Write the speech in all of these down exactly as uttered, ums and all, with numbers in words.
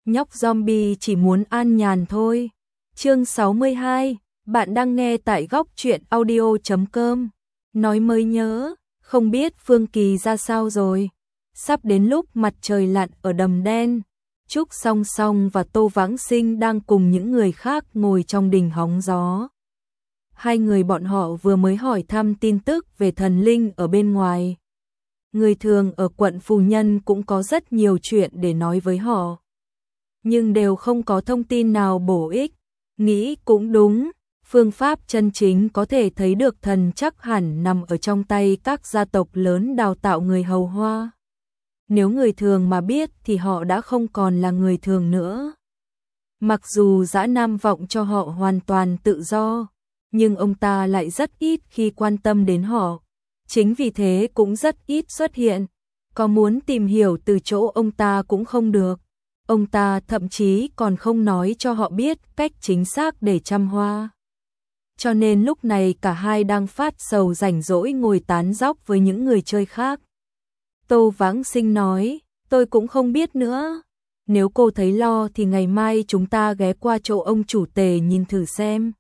nhóc zombie chỉ muốn an nhàn thôi. Chương sáu mươi hai, bạn đang nghe tại góc truyện audio chấm com. Nói mới nhớ, không biết Phương Kỳ ra sao rồi. Sắp đến lúc mặt trời lặn ở đầm đen, Trúc Song Song và Tô Vãng Sinh đang cùng những người khác ngồi trong đình hóng gió. Hai người bọn họ vừa mới hỏi thăm tin tức về thần linh ở bên ngoài. Người thường ở quận Phù Nhân cũng có rất nhiều chuyện để nói với họ, nhưng đều không có thông tin nào bổ ích. Nghĩ cũng đúng, phương pháp chân chính có thể thấy được thần chắc hẳn nằm ở trong tay các gia tộc lớn đào tạo người hầu hoa. Nếu người thường mà biết thì họ đã không còn là người thường nữa. Mặc dù Dã Nam Vọng cho họ hoàn toàn tự do, nhưng ông ta lại rất ít khi quan tâm đến họ. Chính vì thế cũng rất ít xuất hiện. Có muốn tìm hiểu từ chỗ ông ta cũng không được. Ông ta thậm chí còn không nói cho họ biết cách chính xác để chăm hoa. Cho nên lúc này cả hai đang phát sầu rảnh rỗi ngồi tán dóc với những người chơi khác. Tô Vãng Sinh nói, tôi cũng không biết nữa. Nếu cô thấy lo thì ngày mai chúng ta ghé qua chỗ ông chủ Tề nhìn thử xem.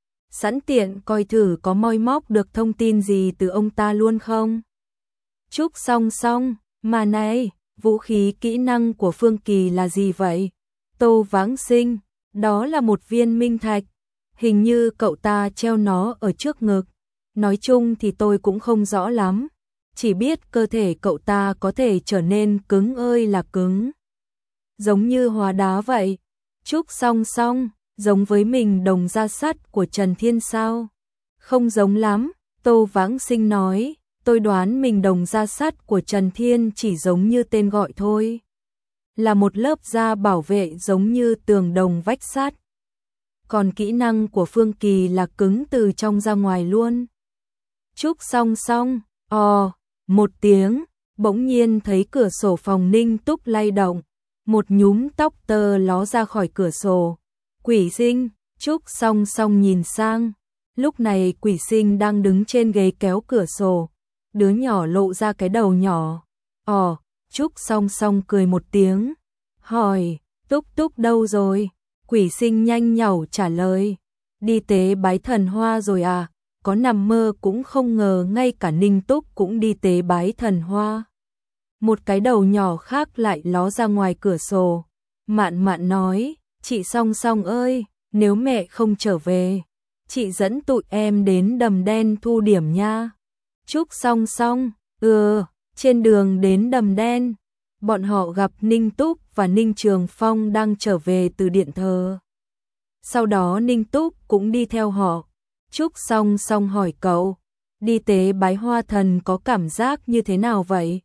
Sẵn tiện coi thử có moi móc được thông tin gì từ ông ta luôn không. Trúc Song Song, mà này, vũ khí kỹ năng của Phương Kỳ là gì vậy? Tô Vãng Sinh, đó là một viên minh thạch. Hình như cậu ta treo nó ở trước ngực. Nói chung thì tôi cũng không rõ lắm. Chỉ biết cơ thể cậu ta có thể trở nên cứng ơi là cứng. Giống như hóa đá vậy. Trúc Song Song, giống với mình đồng da sắt của Trần Thiên sao? Không giống lắm, Tô Vãng Sinh nói. Tôi đoán mình đồng da sắt của Trần Thiên chỉ giống như tên gọi thôi. Là một lớp da bảo vệ giống như tường đồng vách sắt. Còn kỹ năng của Phương Kỳ là cứng từ trong ra ngoài luôn. Trúc Song Song, ò, một tiếng, bỗng nhiên thấy cửa sổ phòng Ninh Túc lay động. Một nhúm tóc tơ ló ra khỏi cửa sổ. Quỷ Sinh, Trúc Song Song nhìn sang. Lúc này Quỷ Sinh đang đứng trên ghế kéo cửa sổ. Đứa nhỏ lộ ra cái đầu nhỏ. Ồ, Trúc Song Song cười một tiếng. Hỏi, Túc Túc đâu rồi? Quỷ Sinh nhanh nhảu trả lời. Đi tế bái thần hoa rồi à? Có nằm mơ cũng không ngờ ngay cả Ninh Túc cũng đi tế bái thần hoa. Một cái đầu nhỏ khác lại ló ra ngoài cửa sổ. Mạn Mạn nói, chị Song Song ơi, nếu mẹ không trở về, chị dẫn tụi em đến đầm đen thu điểm nha. Trúc Song Song, ừ, trên đường đến đầm đen, bọn họ gặp Ninh Túc và Ninh Trường Phong đang trở về từ điện thờ. Sau đó Ninh Túc cũng đi theo họ. Trúc Song Song hỏi cậu, đi tế bái hoa thần có cảm giác như thế nào vậy?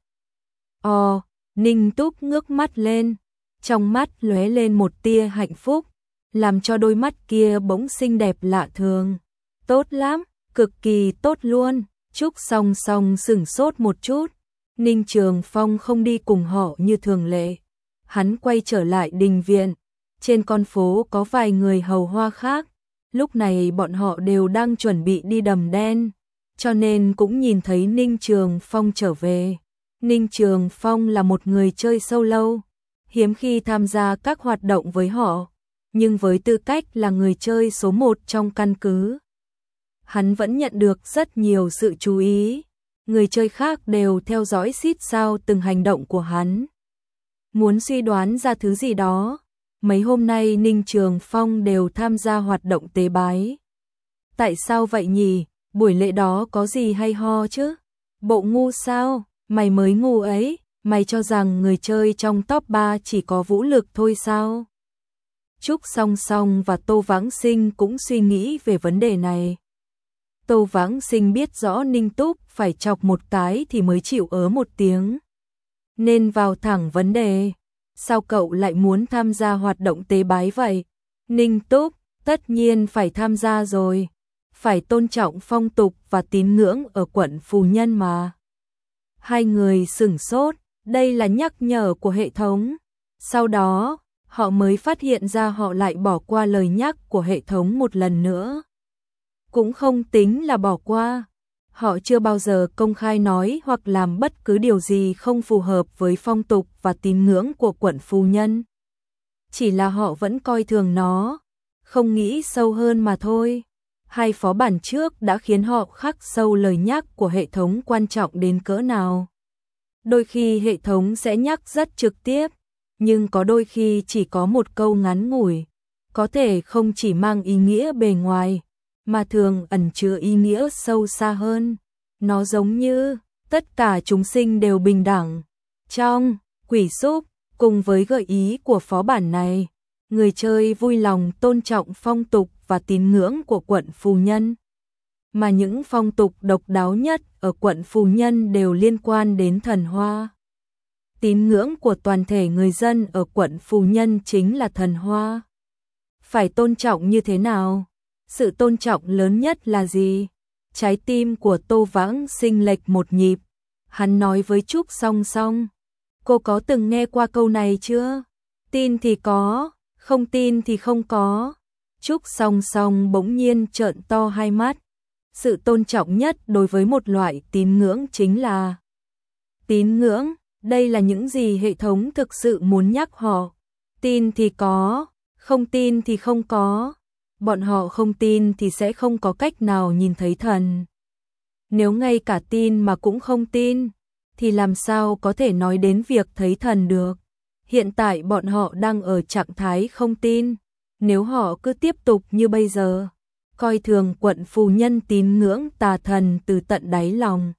Ồ, Ninh Túc ngước mắt lên, trong mắt lóe lên một tia hạnh phúc, làm cho đôi mắt kia bỗng xinh đẹp lạ thường. Tốt lắm, cực kỳ tốt luôn. Trúc Song Song sửng sốt một chút. Ninh Trường Phong không đi cùng họ như thường lệ. Hắn quay trở lại đình viện. Trên con phố có vài người hầu hoa khác. Lúc này bọn họ đều đang chuẩn bị đi đầm đen, cho nên cũng nhìn thấy Ninh Trường Phong trở về. Ninh Trường Phong là một người chơi sâu lâu, hiếm khi tham gia các hoạt động với họ, nhưng với tư cách là người chơi số một trong căn cứ, hắn vẫn nhận được rất nhiều sự chú ý. Người chơi khác đều theo dõi xít sao từng hành động của hắn, muốn suy đoán ra thứ gì đó. Mấy hôm nay Ninh Trường Phong đều tham gia hoạt động tế bái. Tại sao vậy nhỉ? Buổi lễ đó có gì hay ho chứ? Bộ ngu sao? Mày mới ngu ấy, mày cho rằng người chơi trong top ba chỉ có vũ lực thôi sao? Trúc Song Song và Tô Vãng Sinh cũng suy nghĩ về vấn đề này. Tô Vãng Sinh biết rõ Ninh Túc phải chọc một cái thì mới chịu ớ một tiếng, nên vào thẳng vấn đề. Sao cậu lại muốn tham gia hoạt động tế bái vậy? Ninh Túc, tất nhiên phải tham gia rồi. Phải tôn trọng phong tục và tín ngưỡng ở quận Phù Nhân mà. Hai người sửng sốt, đây là nhắc nhở của hệ thống. Sau đó, họ mới phát hiện ra họ lại bỏ qua lời nhắc của hệ thống một lần nữa. Cũng không tính là bỏ qua. Họ chưa bao giờ công khai nói hoặc làm bất cứ điều gì không phù hợp với phong tục và tín ngưỡng của quận Phù Nhân. chỉ là họ vẫn coi thường nó, không nghĩ sâu hơn mà thôi. Hai phó bản trước đã khiến họ khắc sâu lời nhắc của hệ thống quan trọng đến cỡ nào. Đôi khi hệ thống sẽ nhắc rất trực tiếp, nhưng có đôi khi chỉ có một câu ngắn ngủi, có thể không chỉ mang ý nghĩa bề ngoài, mà thường ẩn chứa ý nghĩa sâu xa hơn. Nó giống như tất cả chúng sinh đều bình đẳng. Trong Quỷ Súp, cùng với gợi ý của phó bản này, người chơi vui lòng tôn trọng phong tục và tín ngưỡng của quận Phù Nhân. Mà những phong tục độc đáo nhất ở quận Phù Nhân đều liên quan đến thần hoa. Tín ngưỡng của toàn thể người dân ở quận Phù Nhân chính là thần hoa. Phải tôn trọng như thế nào? Sự tôn trọng lớn nhất là gì? Trái tim của Tô Vãng sinh lệch một nhịp. Hắn nói với Trúc Song Song. Cô có từng nghe qua câu này chưa? Tin thì có, không tin thì không có. Trúc Song Song bỗng nhiên trợn to hai mắt. Sự tôn trọng nhất đối với một loại tín ngưỡng chính là tín ngưỡng. Đây là những gì hệ thống thực sự muốn nhắc họ. Tin thì có, không tin thì không có. Bọn họ không tin thì sẽ không có cách nào nhìn thấy thần. Nếu ngay cả tin mà cũng không tin, thì làm sao có thể nói đến việc thấy thần được? Hiện tại bọn họ đang ở trạng thái không tin. Nếu họ cứ tiếp tục như bây giờ, coi thường quận Phù Nhân tín ngưỡng tà thần từ tận đáy lòng,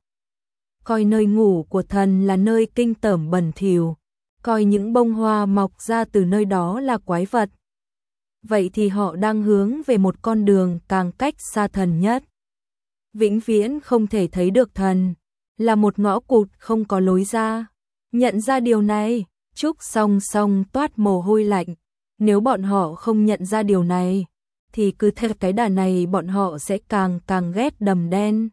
coi nơi ngủ của thần là nơi kinh tởm bẩn thỉu, coi những bông hoa mọc ra từ nơi đó là quái vật, vậy thì họ đang hướng về một con đường càng cách xa thần nhất. Vĩnh viễn không thể thấy được thần, là một ngõ cụt không có lối ra. Nhận ra điều này, Trúc Song Song toát mồ hôi lạnh. Nếu bọn họ không nhận ra điều này, thì cứ theo cái đà này bọn họ sẽ càng càng ghét đầm đen.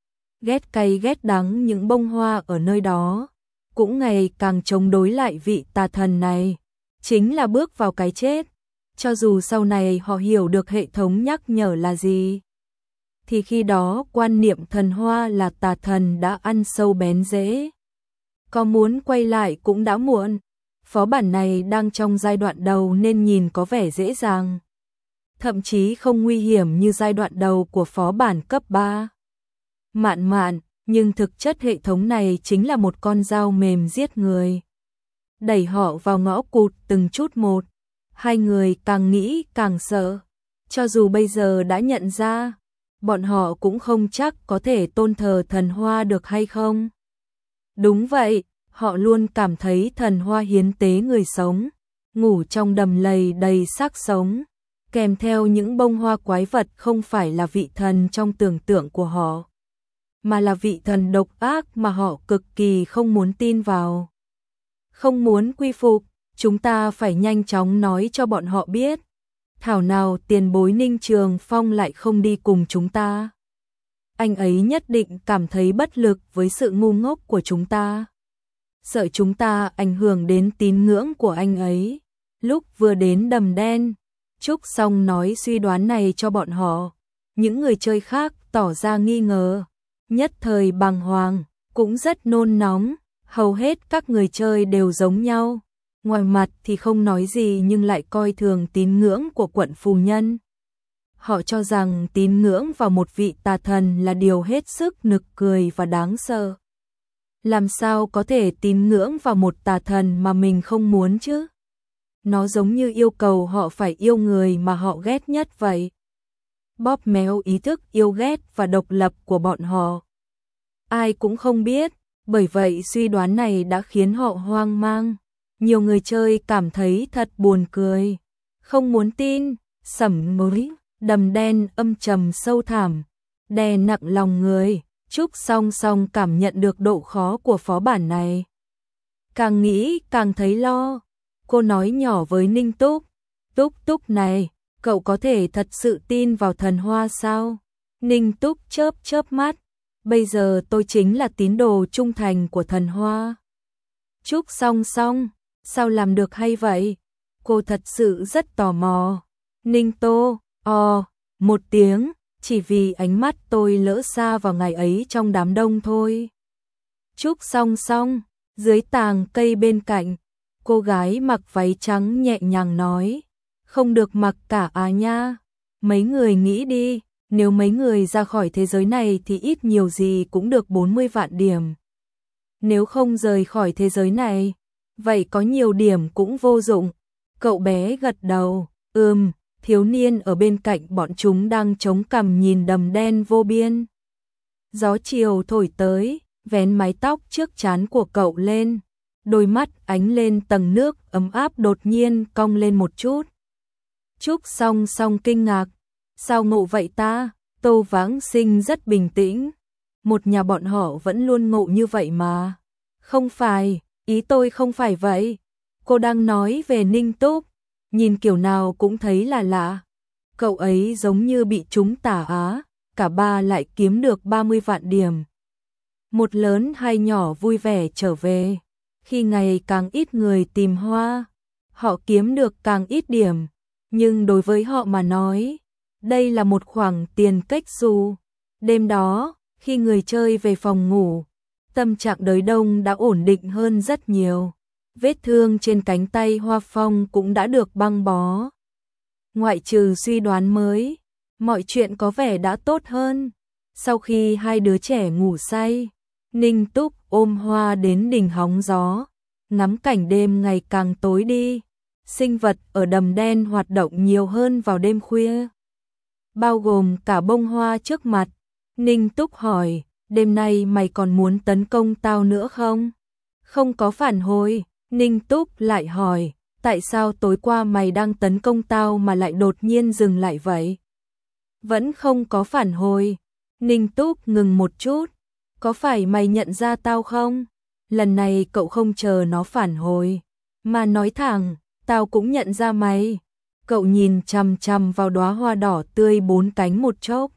Ghét cay ghét đắng những bông hoa ở nơi đó, cũng ngày càng chống đối lại vị tà thần này. Chính là bước vào cái chết. Cho dù sau này họ hiểu được hệ thống nhắc nhở là gì, thì khi đó quan niệm thần hoa là tà thần đã ăn sâu bén rễ. Có muốn quay lại cũng đã muộn. Phó bản này đang trong giai đoạn đầu nên nhìn có vẻ dễ dàng, thậm chí không nguy hiểm như giai đoạn đầu của phó bản cấp ba. Mạn mạn, nhưng thực chất hệ thống này chính là một con dao mềm giết người, đẩy họ vào ngõ cụt từng chút một. Hai người càng nghĩ càng sợ. Cho dù bây giờ đã nhận ra, bọn họ cũng không chắc có thể tôn thờ thần hoa được hay không. Đúng vậy, họ luôn cảm thấy thần hoa hiến tế người sống, ngủ trong đầm lầy đầy xác sống, kèm theo những bông hoa quái vật không phải là vị thần trong tưởng tượng của họ, mà là vị thần độc ác mà họ cực kỳ không muốn tin vào. Không muốn quy phục, chúng ta phải nhanh chóng nói cho bọn họ biết. Thảo nào tiền bối Ninh Trường Phong lại không đi cùng chúng ta. Anh ấy nhất định cảm thấy bất lực với sự ngu ngốc của chúng ta. Sợ chúng ta ảnh hưởng đến tín ngưỡng của anh ấy. Lúc vừa đến đầm đen, Trúc Song nói suy đoán này cho bọn họ. Những người chơi khác tỏ ra nghi ngờ, nhất thời bàng hoàng, cũng rất nôn nóng. Hầu hết các người chơi đều giống nhau. Ngoài mặt thì không nói gì nhưng lại coi thường tín ngưỡng của quận Phù Nhân. Họ cho rằng tín ngưỡng vào một vị tà thần là điều hết sức nực cười và đáng sợ. Làm sao có thể tín ngưỡng vào một tà thần mà mình không muốn chứ? Nó giống như yêu cầu họ phải yêu người mà họ ghét nhất vậy. Bóp méo ý thức yêu ghét và độc lập của bọn họ. Ai cũng không biết, bởi vậy suy đoán này đã khiến họ hoang mang. Nhiều người chơi cảm thấy thật buồn cười, không muốn tin. Sẩm mới, đầm đen âm trầm sâu thẳm, đè nặng lòng người. Trúc Song Song cảm nhận được độ khó của phó bản này. Càng nghĩ càng thấy lo. Cô nói nhỏ với Ninh Túc, Túc Túc này, cậu có thể thật sự tin vào thần hoa sao? Ninh Túc chớp chớp mắt, bây giờ tôi chính là tín đồ trung thành của thần hoa. Trúc Song Song, sao làm được hay vậy? Cô thật sự rất tò mò. Ninh Tô, ò, một tiếng, chỉ vì ánh mắt tôi lỡ xa vào ngày ấy trong đám đông thôi. Trúc Song Song, dưới tàng cây bên cạnh, Cô gái mặc váy trắng nhẹ nhàng nói, không được mặc cả à nha. Mấy người nghĩ đi, nếu mấy người ra khỏi thế giới này thì ít nhiều gì cũng được bốn mươi vạn điểm. Nếu không rời khỏi thế giới này, vậy có nhiều điểm cũng vô dụng. Cậu bé gật đầu, ừm, thiếu niên ở bên cạnh bọn chúng đang chống cằm nhìn đầm đen vô biên. Gió chiều thổi tới, vén mái tóc trước trán của cậu lên, đôi mắt ánh lên tầng nước ấm áp đột nhiên cong lên một chút. Trúc Song Song kinh ngạc, sao ngộ vậy ta? Tô Vãng Sinh rất bình tĩnh, một nhà bọn họ vẫn luôn ngộ như vậy mà. Không phải, ý tôi không phải vậy. Cô đang nói về Ninh Túc, nhìn kiểu nào cũng thấy là lạ. Cậu ấy giống như bị trúng tà á, cả ba lại kiếm được ba mươi vạn điểm. Một lớn hai nhỏ vui vẻ trở về, khi ngày càng ít người tìm hoa, họ kiếm được càng ít điểm, nhưng đối với họ mà nói, đây là một khoản tiền cách xù. Đêm đó, khi người chơi về phòng ngủ, tâm trạng Đới Đông đã ổn định hơn rất nhiều. Vết thương trên cánh tay Hoa Phong cũng đã được băng bó. Ngoại trừ suy đoán mới, mọi chuyện có vẻ đã tốt hơn. Sau khi hai đứa trẻ ngủ say, Ninh Túc ôm Hoa đến đỉnh hóng gió, ngắm cảnh đêm ngày càng tối đi. Sinh vật ở đầm đen hoạt động nhiều hơn vào đêm khuya, bao gồm cả bông hoa trước mặt. Ninh Túc hỏi, đêm nay mày còn muốn tấn công tao nữa không? Không có phản hồi. Ninh Túc lại hỏi, tại sao tối qua mày đang tấn công tao mà lại đột nhiên dừng lại vậy? Vẫn không có phản hồi. Ninh Túc ngừng một chút, có phải mày nhận ra tao không? Lần này cậu không chờ nó phản hồi, mà nói thẳng, tao cũng nhận ra mày. Cậu nhìn chằm chằm vào đóa hoa đỏ tươi bốn cánh một chốc,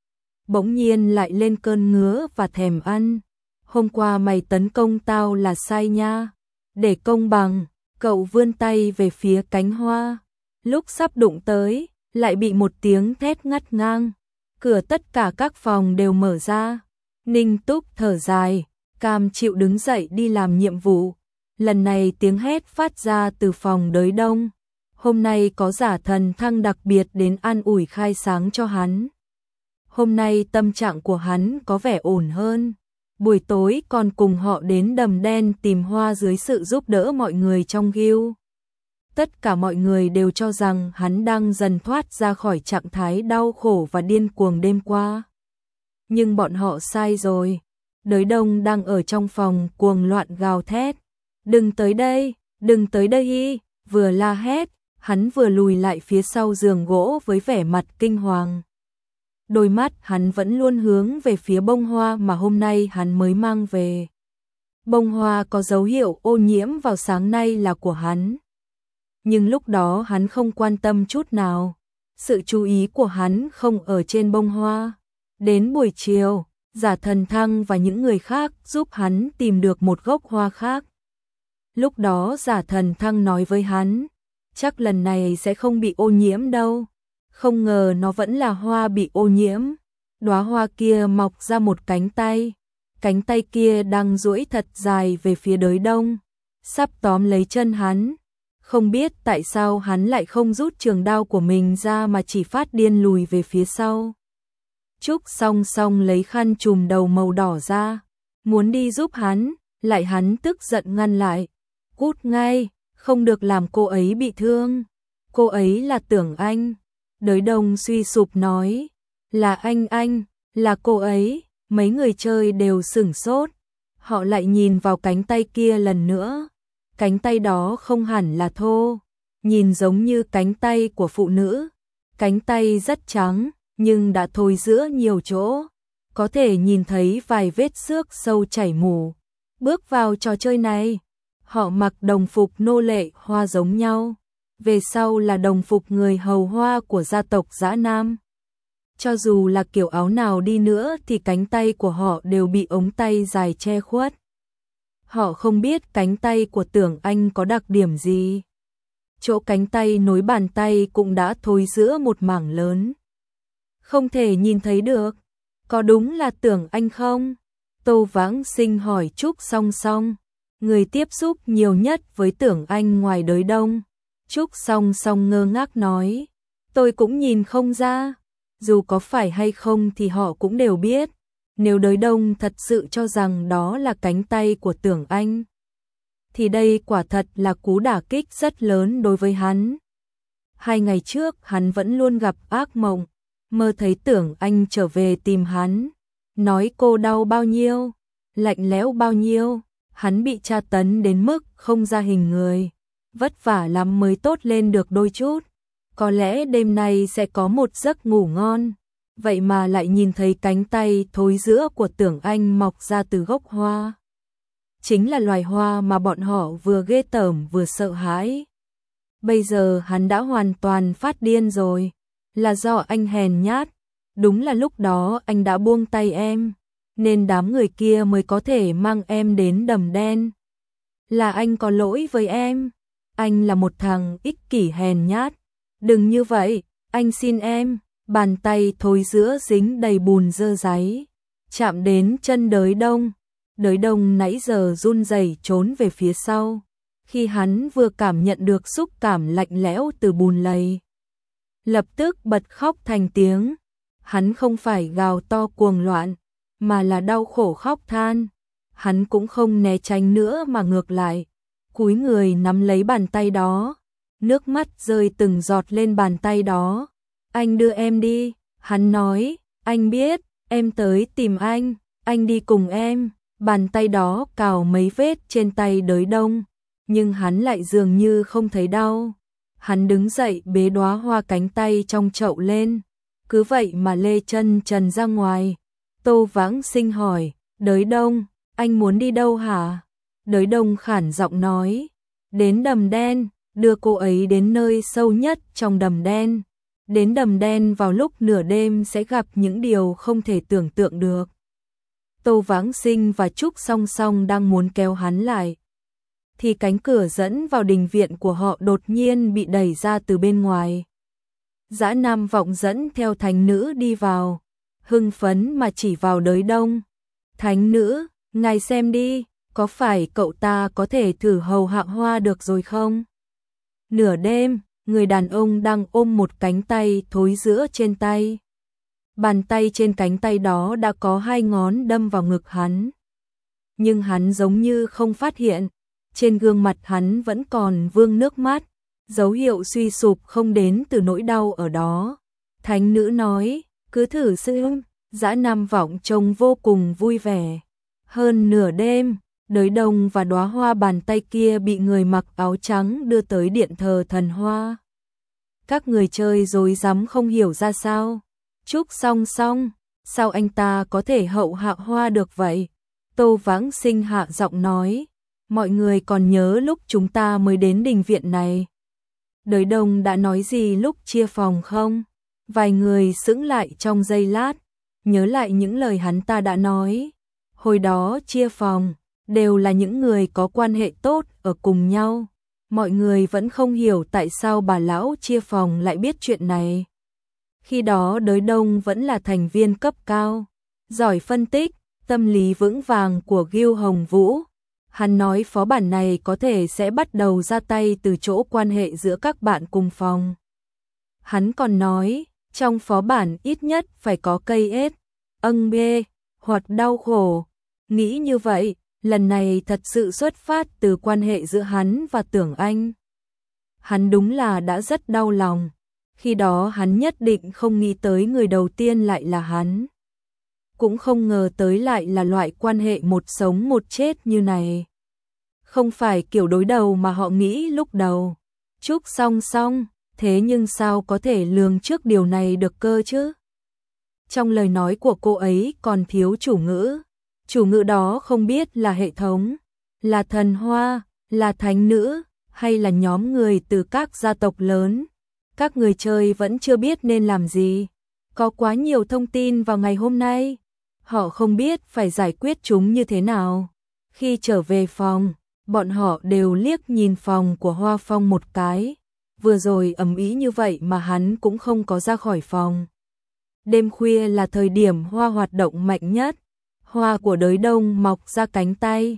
bỗng nhiên lại lên cơn ngứa và thèm ăn. Hôm qua mày tấn công tao là sai nha. Để công bằng, cậu vươn tay về phía cánh hoa. Lúc sắp đụng tới, lại bị một tiếng thét ngắt ngang. Cửa tất cả các phòng đều mở ra. Ninh Túc thở dài, cam chịu đứng dậy đi làm nhiệm vụ. Lần này tiếng hét phát ra từ phòng Đới Đông. Hôm nay có giả thần thăng đặc biệt đến an ủi khai sáng cho hắn. Hôm nay tâm trạng của hắn có vẻ ổn hơn. Buổi tối còn cùng họ đến đầm đen tìm hoa dưới sự giúp đỡ mọi người trong guild. Tất cả mọi người đều cho rằng hắn đang dần thoát ra khỏi trạng thái đau khổ và điên cuồng đêm qua. Nhưng bọn họ sai rồi. Đới Đông đang ở trong phòng cuồng loạn gào thét. Đừng tới đây, đừng tới đây hi. Vừa la hét, hắn vừa lùi lại phía sau giường gỗ với vẻ mặt kinh hoàng. Đôi mắt hắn vẫn luôn hướng về phía bông hoa mà hôm nay hắn mới mang về. Bông hoa có dấu hiệu ô nhiễm vào sáng nay là của hắn. Nhưng lúc đó hắn không quan tâm chút nào. Sự chú ý của hắn không ở trên bông hoa. Đến buổi chiều, giả thần thăng và những người khác giúp hắn tìm được một gốc hoa khác. Lúc đó giả thần thăng nói với hắn, chắc lần này sẽ không bị ô nhiễm đâu. Không ngờ nó vẫn là hoa bị ô nhiễm. Đóa hoa kia mọc ra một cánh tay. Cánh tay kia đang duỗi thật dài về phía Đới Đông, sắp tóm lấy chân hắn. Không biết tại sao hắn lại không rút trường đao của mình ra mà chỉ phát điên lùi về phía sau. Trúc Song Song lấy khăn trùm đầu màu đỏ ra, muốn đi giúp hắn, lại hắn tức giận ngăn lại. Cút ngay, không được làm cô ấy bị thương. Cô ấy là Tưởng Anh. Đới Đông suy sụp nói, là anh anh, là cô ấy. Mấy người chơi đều sửng sốt, họ lại nhìn vào cánh tay kia lần nữa. Cánh tay đó không hẳn là thô, nhìn giống như cánh tay của phụ nữ. Cánh tay rất trắng, nhưng đã thối rữa nhiều chỗ, có thể nhìn thấy vài vết xước sâu chảy mù. Bước vào trò chơi này, họ mặc đồng phục nô lệ hoa giống nhau, về sau là đồng phục người hầu hoa của gia tộc Dã Nam. Cho dù là kiểu áo nào đi nữa thì cánh tay của họ đều bị ống tay dài che khuất. Họ không biết cánh tay của Tưởng Anh có đặc điểm gì. Chỗ cánh tay nối bàn tay cũng đã thối rữa một mảng lớn. Không thể nhìn thấy được. Có đúng là Tưởng Anh không? Tô Vãng Sinh hỏi Trúc Song Song. người tiếp xúc nhiều nhất với Tưởng Anh ngoài Đới Đông. Trúc song song ngơ ngác nói, tôi cũng nhìn không ra, dù có phải hay không thì họ cũng đều biết, nếu Đới Đông thật sự cho rằng đó là cánh tay của Tưởng Anh, thì đây quả thật là cú đả kích rất lớn đối với hắn. Hai ngày trước hắn vẫn luôn gặp ác mộng, mơ thấy Tưởng Anh trở về tìm hắn, nói cô đau bao nhiêu, lạnh lẽo bao nhiêu, hắn bị tra tấn đến mức không ra hình người, vất vả lắm mới tốt lên được đôi chút, có lẽ đêm nay sẽ có một giấc ngủ ngon, vậy mà lại nhìn thấy cánh tay thối rữa của Tưởng Anh mọc ra từ gốc hoa. Chính là loài hoa mà bọn họ vừa ghê tởm vừa sợ hãi. Bây giờ hắn đã hoàn toàn phát điên rồi, là do anh hèn nhát, đúng là lúc đó anh đã buông tay em, nên đám người kia mới có thể mang em đến Đầm Đen. Là anh có lỗi với em, anh là một thằng ích kỷ hèn nhát, đừng như vậy, anh xin em. Bàn tay thối rữa dính đầy bùn dơ dáy, chạm đến chân Đới Đông. Đới Đông nãy giờ run rẩy trốn về phía sau, khi hắn vừa cảm nhận được xúc cảm lạnh lẽo từ bùn lầy. Lập tức bật khóc thành tiếng, hắn không phải gào to cuồng loạn, mà là đau khổ khóc than. Hắn cũng không né tránh nữa mà ngược lại, cúi người nắm lấy bàn tay đó, nước mắt rơi từng giọt lên bàn tay đó. Anh đưa em đi, hắn nói, anh biết, em tới tìm anh, anh đi cùng em. Bàn tay đó cào mấy vết trên tay Đới Đông, nhưng hắn lại dường như không thấy đau. Hắn đứng dậy bế đóa hoa cánh tay trong chậu lên, cứ vậy mà lê chân trần ra ngoài. Tô Vãng Sinh hỏi, Đới Đông, anh muốn đi đâu hả? Đới Đông khản giọng nói, đến Đầm Đen, đưa cô ấy đến nơi sâu nhất trong Đầm Đen. Đến Đầm Đen vào lúc nửa đêm sẽ gặp những điều không thể tưởng tượng được. Tô Vãng Sinh và Trúc song song đang muốn kéo hắn lại, thì cánh cửa dẫn vào đình viện của họ đột nhiên bị đẩy ra từ bên ngoài. Dã Nam Vọng dẫn theo thánh nữ đi vào, hưng phấn mà chỉ vào Đới Đông. Thánh nữ, ngài xem đi, có phải cậu ta có thể thử hầu hạ hoa được rồi không? Nửa đêm, người đàn ông đang ôm một cánh tay thối rữa trên tay. Bàn tay trên cánh tay đó đã có hai ngón đâm vào ngực hắn. Nhưng hắn giống như không phát hiện, trên gương mặt hắn vẫn còn vương nước mắt, dấu hiệu suy sụp không đến từ nỗi đau ở đó. Thánh nữ nói, cứ thử xem. Dã Nam Vọng trông vô cùng vui vẻ. Hơn nửa đêm, Đới Đông và đóa hoa bàn tay kia bị người mặc áo trắng đưa tới điện thờ thần hoa. Các người chơi rối rắm không hiểu ra sao. Trúc song song, sao anh ta có thể hậu hạ hoa được vậy? Tô Vãng Sinh hạ giọng nói, mọi người còn nhớ lúc chúng ta mới đến đình viện này. Đới Đông đã nói gì lúc chia phòng không? Vài người sững lại trong giây lát, nhớ lại những lời hắn ta đã nói. Hồi đó chia phòng, đều là những người có quan hệ tốt ở cùng nhau. Mọi người vẫn không hiểu tại sao bà lão chia phòng lại biết chuyện này. Khi đó Đới Đông vẫn là thành viên cấp cao, giỏi phân tích, tâm lý vững vàng của Gưu Hồng Vũ. Hắn nói phó bản này có thể sẽ bắt đầu ra tay từ chỗ quan hệ giữa các bạn cùng phòng. Hắn còn nói, trong phó bản ít nhất phải có cây ết, âng bê, hoặc đau khổ. Nghĩ như vậy, lần này thật sự xuất phát từ quan hệ giữa hắn và Tưởng Anh. Hắn đúng là đã rất đau lòng. Khi đó hắn nhất định không nghĩ tới người đầu tiên lại là hắn. Cũng không ngờ tới lại là loại quan hệ một sống một chết như này. Không phải kiểu đối đầu mà họ nghĩ lúc đầu. Trúc song song, thế nhưng sao có thể lường trước điều này được cơ chứ? Trong lời nói của cô ấy còn thiếu chủ ngữ. Chủ ngữ đó không biết là hệ thống, là thần hoa, là thánh nữ, hay là nhóm người từ các gia tộc lớn. Các người chơi vẫn chưa biết nên làm gì. Có quá nhiều thông tin vào ngày hôm nay. Họ không biết phải giải quyết chúng như thế nào. Khi trở về phòng, bọn họ đều liếc nhìn phòng của Hoa Phong một cái. Vừa rồi ầm ĩ như vậy mà hắn cũng không có ra khỏi phòng. Đêm khuya là thời điểm hoa hoạt động mạnh nhất. Hoa của Đới Đông mọc ra cánh tay,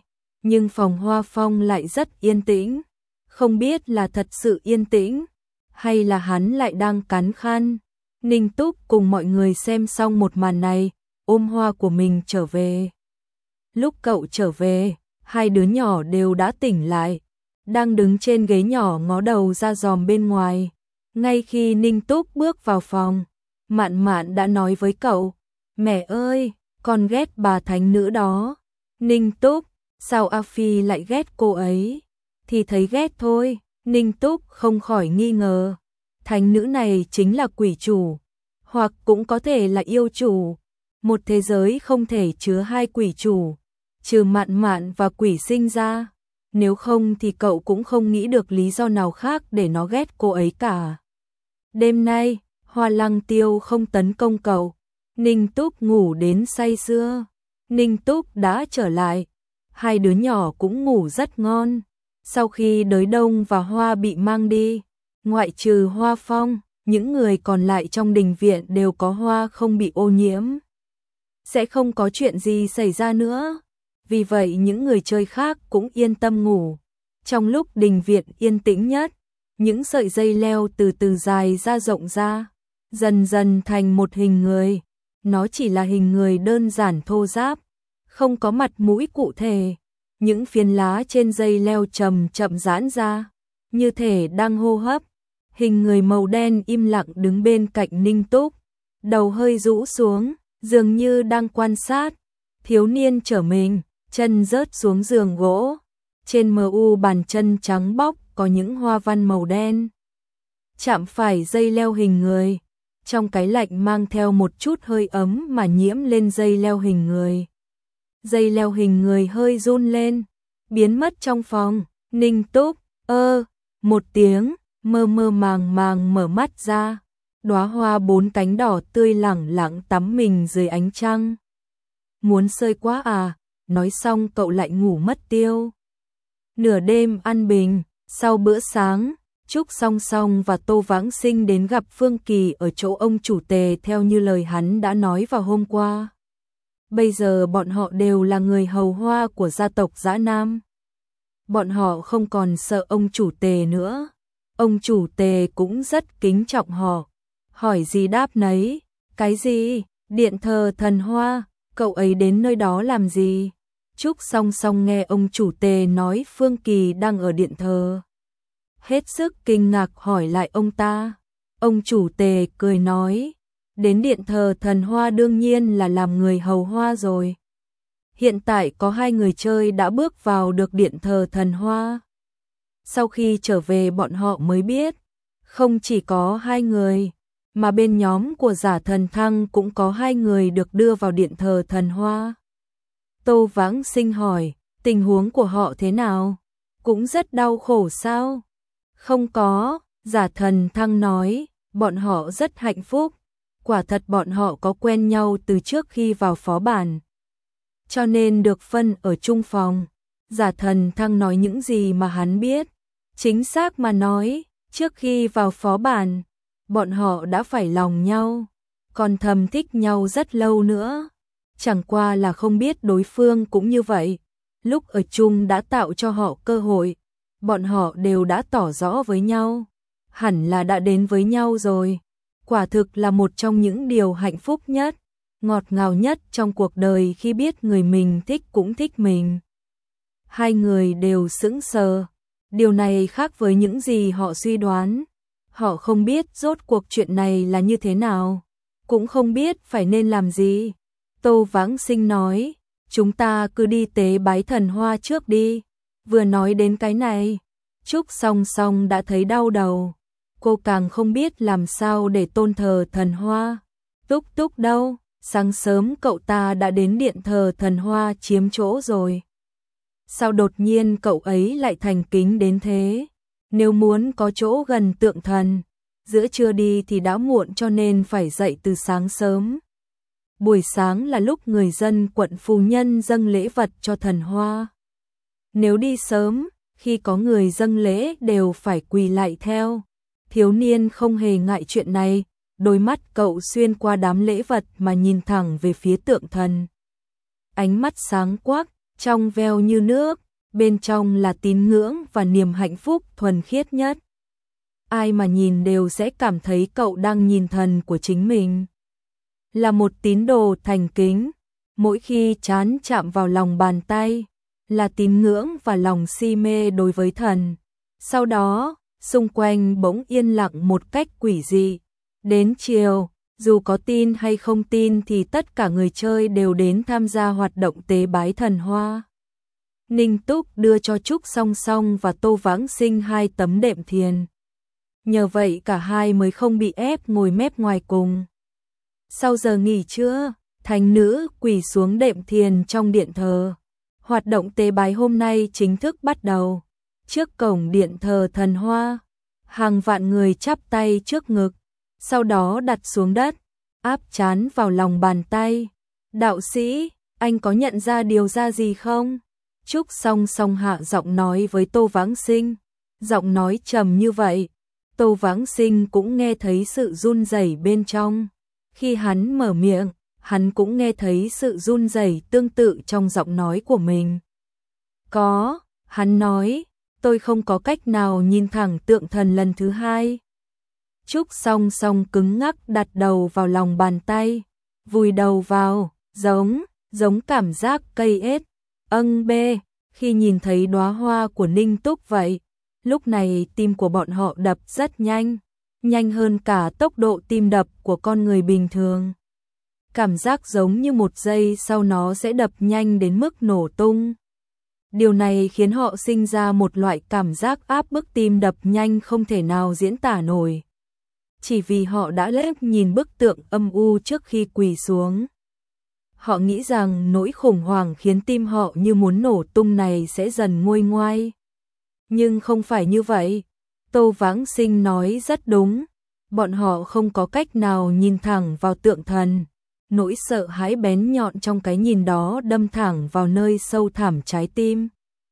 nhưng phòng Hoa Phong lại rất yên tĩnh, không biết là thật sự yên tĩnh, hay là hắn lại đang cắn khăn. Ninh Túc cùng mọi người xem xong một màn này, ôm hoa của mình trở về. Lúc cậu trở về, hai đứa nhỏ đều đã tỉnh lại, đang đứng trên ghế nhỏ ngó đầu ra giòm bên ngoài. Ngay khi Ninh Túc bước vào phòng, Mạn Mạn đã nói với cậu, mẹ ơi, con ghét bà thánh nữ đó. Ninh Túc, sao A Phi lại ghét cô ấy? Thì thấy ghét thôi. Ninh Túc không khỏi nghi ngờ, thánh nữ này chính là quỷ chủ, hoặc cũng có thể là yêu chủ. Một thế giới không thể chứa hai quỷ chủ, trừ Mạn Mạn và quỷ sinh ra. Nếu không thì cậu cũng không nghĩ được lý do nào khác để nó ghét cô ấy cả. Đêm nay, Hoa Lăng Tiêu không tấn công cậu. Ninh Túc ngủ đến say sưa. Ninh Túc đã trở lại. Hai đứa nhỏ cũng ngủ rất ngon. Sau khi Đới Đông và Hoa bị mang đi, ngoại trừ Hoa Phong, những người còn lại trong đình viện đều có hoa không bị ô nhiễm. Sẽ không có chuyện gì xảy ra nữa. Vì vậy những người chơi khác cũng yên tâm ngủ. Trong lúc đình viện yên tĩnh nhất, những sợi dây leo từ từ dài ra rộng ra, dần dần thành một hình người. Nó chỉ là hình người đơn giản thô ráp, không có mặt mũi cụ thể. Những phiến lá trên dây leo chậm chậm giãn ra, như thể đang hô hấp. Hình người màu đen im lặng đứng bên cạnh Ninh Túc, đầu hơi rũ xuống, dường như đang quan sát. Thiếu niên trở mình, chân rớt xuống giường gỗ. Trên mờ u bàn chân trắng bóc có những hoa văn màu đen. Chạm phải dây leo hình người, trong cái lạnh mang theo một chút hơi ấm mà nhiễm lên dây leo hình người. Dây leo hình người hơi run lên, biến mất trong phòng. Ninh Túc, ơ, một tiếng, mơ mơ màng màng mở mắt ra. Đóa hoa bốn cánh đỏ tươi lẳng lặng tắm mình dưới ánh trăng. Muốn sơi quá à, nói xong cậu lại ngủ mất tiêu. Nửa đêm ăn bình, sau bữa sáng, Trúc Song Song và Tô Vãng Sinh đến gặp Phương Kỳ ở chỗ ông chủ Tề theo như lời hắn đã nói vào hôm qua. Bây giờ bọn họ đều là người hầu hoa của gia tộc Dã Nam. Bọn họ không còn sợ ông chủ Tề nữa. Ông chủ Tề cũng rất kính trọng họ. Hỏi gì đáp nấy. Cái gì? Điện thờ thần hoa, cậu ấy đến nơi đó làm gì? Trúc Song Song nghe ông chủ Tề nói Phương Kỳ đang ở điện thờ. Hết sức kinh ngạc hỏi lại ông ta. Ông chủ Tề cười nói, đến điện thờ thần hoa đương nhiên là làm người hầu hoa rồi. Hiện tại có hai người chơi đã bước vào được điện thờ thần hoa. Sau khi trở về bọn họ mới biết, không chỉ có hai người, mà bên nhóm của Giả Thần Thăng cũng có hai người được đưa vào điện thờ thần hoa. Tô Vãng Sinh hỏi, tình huống của họ thế nào? Cũng rất đau khổ sao? Không có, Giả Thần Thăng nói, bọn họ rất hạnh phúc. Quả thật bọn họ có quen nhau từ trước khi vào phó bản, cho nên được phân ở chung phòng. Giả Thần Thăng nói những gì mà hắn biết. Chính xác mà nói, trước khi vào phó bản, bọn họ đã phải lòng nhau, còn thầm thích nhau rất lâu nữa. Chẳng qua là không biết đối phương cũng như vậy. Lúc ở chung đã tạo cho họ cơ hội, bọn họ đều đã tỏ rõ với nhau, hẳn là đã đến với nhau rồi. Quả thực là một trong những điều hạnh phúc nhất, ngọt ngào nhất trong cuộc đời khi biết người mình thích cũng thích mình. Hai người đều sững sờ. Điều này khác với những gì họ suy đoán. Họ không biết rốt cuộc chuyện này là như thế nào, cũng không biết phải nên làm gì. Tô Vãng Sinh nói, chúng ta cứ đi tế bái thần hoa trước đi. Vừa nói đến cái này, Trúc Song Song đã thấy đau đầu. Cô càng không biết làm sao để tôn thờ thần hoa. Túc Túc đâu? Sáng sớm cậu ta đã đến điện thờ thần hoa chiếm chỗ rồi. Sao đột nhiên cậu ấy lại thành kính đến thế? Nếu muốn có chỗ gần tượng thần, giữa trưa đi thì đã muộn cho nên phải dậy từ sáng sớm. Buổi sáng là lúc người dân quận Phù Nhân dâng lễ vật cho thần hoa. Nếu đi sớm, khi có người dâng lễ đều phải quỳ lại theo. Thiếu niên không hề ngại chuyện này, đôi mắt cậu xuyên qua đám lễ vật mà nhìn thẳng về phía tượng thần. Ánh mắt sáng quắc, trong veo như nước, bên trong là tín ngưỡng và niềm hạnh phúc thuần khiết nhất. Ai mà nhìn đều sẽ cảm thấy cậu đang nhìn thần của chính mình. Là một tín đồ thành kính, mỗi khi trán chạm vào lòng bàn tay, là tín ngưỡng và lòng si mê đối với thần. Sau đó, xung quanh bỗng yên lặng một cách quỷ dị. Đến chiều, dù có tin hay không tin thì tất cả người chơi đều đến tham gia hoạt động tế bái thần hoa. Ninh Túc đưa cho Trúc Song Song và Tô Vãng Sinh hai tấm đệm thiền. Nhờ vậy cả hai mới không bị ép ngồi mép ngoài cùng. Sau giờ nghỉ trưa, thánh nữ quỳ xuống đệm thiền trong điện thờ. Hoạt động tế bái hôm nay chính thức bắt đầu. Trước cổng điện thờ thần hoa, hàng vạn người chắp tay trước ngực, sau đó đặt xuống đất, áp trán vào lòng bàn tay. Đạo sĩ, anh có nhận ra điều ra gì không? Trúc Song Song hạ giọng nói với Tô Vãng Sinh. Giọng nói trầm như vậy, Tô Vãng Sinh cũng nghe thấy sự run rẩy bên trong. Khi hắn mở miệng, hắn cũng nghe thấy sự run rẩy tương tự trong giọng nói của mình. Có, hắn nói, tôi không có cách nào nhìn thẳng tượng thần lần thứ hai. Trúc Song Song cứng ngắc đặt đầu vào lòng bàn tay, vùi đầu vào, giống, giống cảm giác cây ết. Âng bê, khi nhìn thấy đóa hoa của Ninh Túc vậy, lúc này tim của bọn họ đập rất nhanh, nhanh hơn cả tốc độ tim đập của con người bình thường. Cảm giác giống như một giây sau nó sẽ đập nhanh đến mức nổ tung. Điều này khiến họ sinh ra một loại cảm giác áp bức tim đập nhanh không thể nào diễn tả nổi. Chỉ vì họ đã lép nhìn bức tượng âm u trước khi quỳ xuống. Họ nghĩ rằng nỗi khủng hoảng khiến tim họ như muốn nổ tung này sẽ dần nguôi ngoai. Nhưng không phải như vậy. Tô Vãng Sinh nói rất đúng. Bọn họ không có cách nào nhìn thẳng vào tượng thần. Nỗi sợ hãi bén nhọn trong cái nhìn đó đâm thẳng vào nơi sâu thẳm trái tim.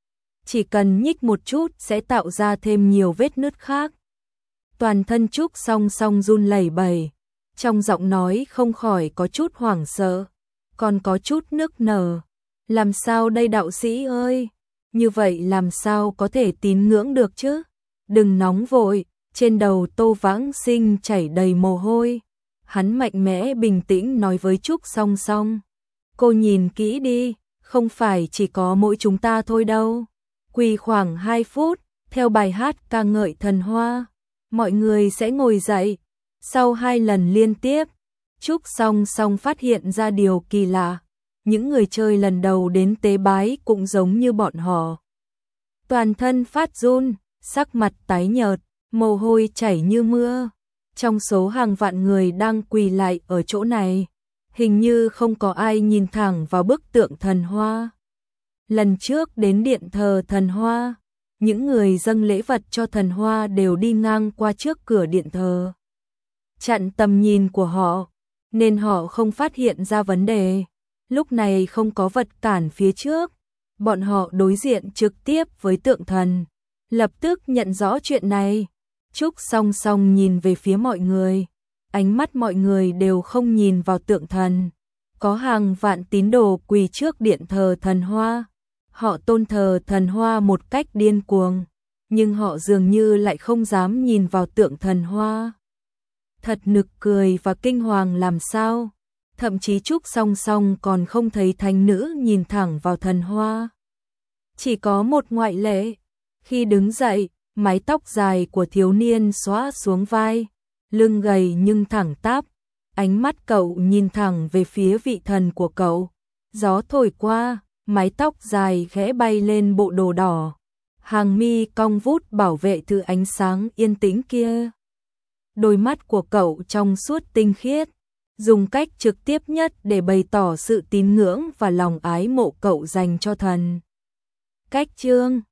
Chỉ cần nhích một chút sẽ tạo ra thêm nhiều vết nứt khác. Toàn thân Trúc Song Song run lẩy bẩy, trong giọng nói không khỏi có chút hoảng sợ, còn có chút nức nở. Làm sao đây đạo sĩ ơi? Như vậy làm sao có thể tín ngưỡng được chứ? Đừng nóng vội, trên đầu Tô Vãng Sinh chảy đầy mồ hôi. Hắn mạnh mẽ bình tĩnh nói với Trúc Song Song. Cô nhìn kỹ đi, không phải chỉ có mỗi chúng ta thôi đâu. Quỳ khoảng hai phút, theo bài hát ca ngợi thần hoa, mọi người sẽ ngồi dậy. Sau hai lần liên tiếp, Trúc Song Song phát hiện ra điều kỳ lạ. Những người chơi lần đầu đến tế bái cũng giống như bọn họ. Toàn thân phát run, sắc mặt tái nhợt, mồ hôi chảy như mưa. Trong số hàng vạn người đang quỳ lại ở chỗ này, hình như không có ai nhìn thẳng vào bức tượng thần hoa. Lần trước đến điện thờ thần hoa, những người dâng lễ vật cho thần hoa đều đi ngang qua trước cửa điện thờ, chặn tầm nhìn của họ, nên họ không phát hiện ra vấn đề. Lúc này không có vật cản phía trước, bọn họ đối diện trực tiếp với tượng thần, lập tức nhận rõ chuyện này. Trúc Song Song nhìn về phía mọi người, ánh mắt mọi người đều không nhìn vào tượng thần. Có hàng vạn tín đồ quỳ trước điện thờ thần hoa, họ tôn thờ thần hoa một cách điên cuồng, nhưng họ dường như lại không dám nhìn vào tượng thần hoa. Thật nực cười và kinh hoàng làm sao, thậm chí Trúc Song Song còn không thấy thánh nữ nhìn thẳng vào thần hoa. Chỉ có một ngoại lệ, khi đứng dậy, mái tóc dài của thiếu niên xõa xuống vai, lưng gầy nhưng thẳng tắp, ánh mắt cậu nhìn thẳng về phía vị thần của cậu. Gió thổi qua, mái tóc dài khẽ bay lên bộ đồ đỏ, hàng mi cong vút bảo vệ thứ ánh sáng yên tĩnh kia. Đôi mắt của cậu trong suốt tinh khiết, dùng cách trực tiếp nhất để bày tỏ sự tín ngưỡng và lòng ái mộ cậu dành cho thần. Cách chương